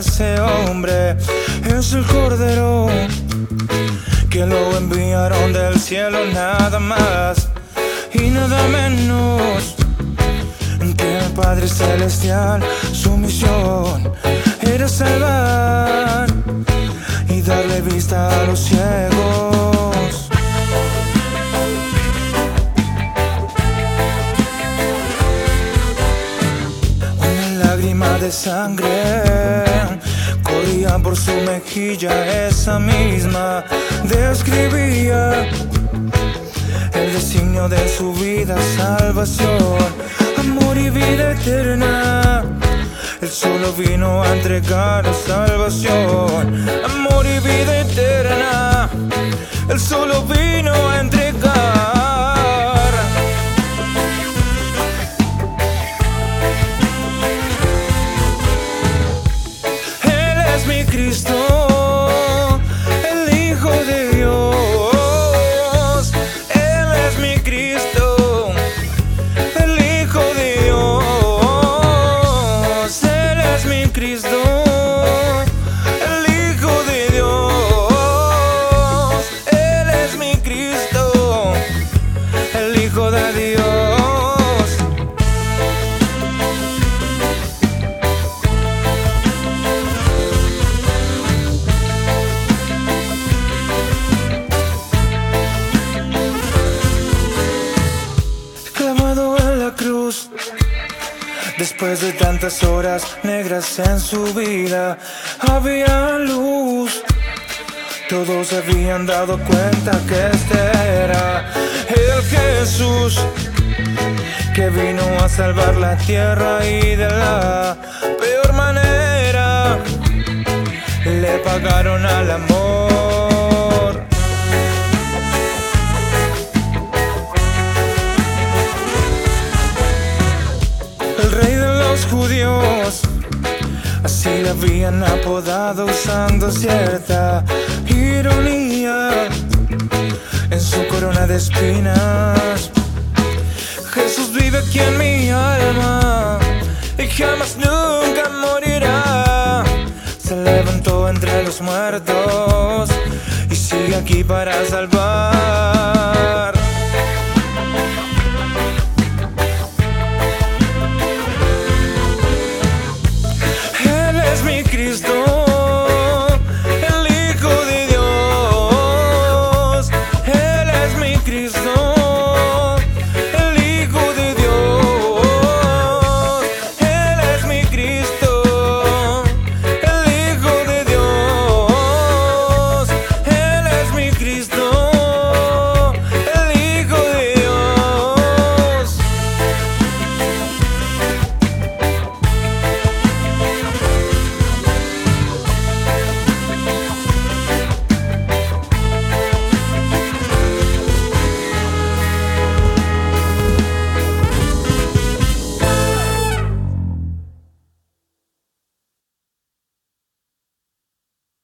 ese hombre es el Cordero, que lo enviaron del cielo, nada más y nada menos que el Padre Celestial. Su misión era salvar y darle vista a los ciegos. Una lágrima de sangre corría por su mejilla, esa misma describía el designio de su vida: salvación, amor y vida eterna. Él solo vino a entregar salvación, amor y vida eterna. Él solo vino a entregar. Él es mi Cristo, el Hijo de Dios. Él es mi Cristo, el Hijo de Dios. Él es mi Cristo, el Hijo de Dios. Él es mi Cristo, el Hijo de Dios. Clavado en la cruz, después de tantas horas negras en su vida, había luz. Todos se habían dado cuenta que este era el Jesús que vino a salvar la tierra, y de la peor manera le pagaron al amor. El rey de los judíos, así le habían apodado, usando cierta ironía en su corona de espinas. Jesús vive aquí en mi alma y jamás nunca morirá. Se levantó entre los muertos y sigue aquí para salvar.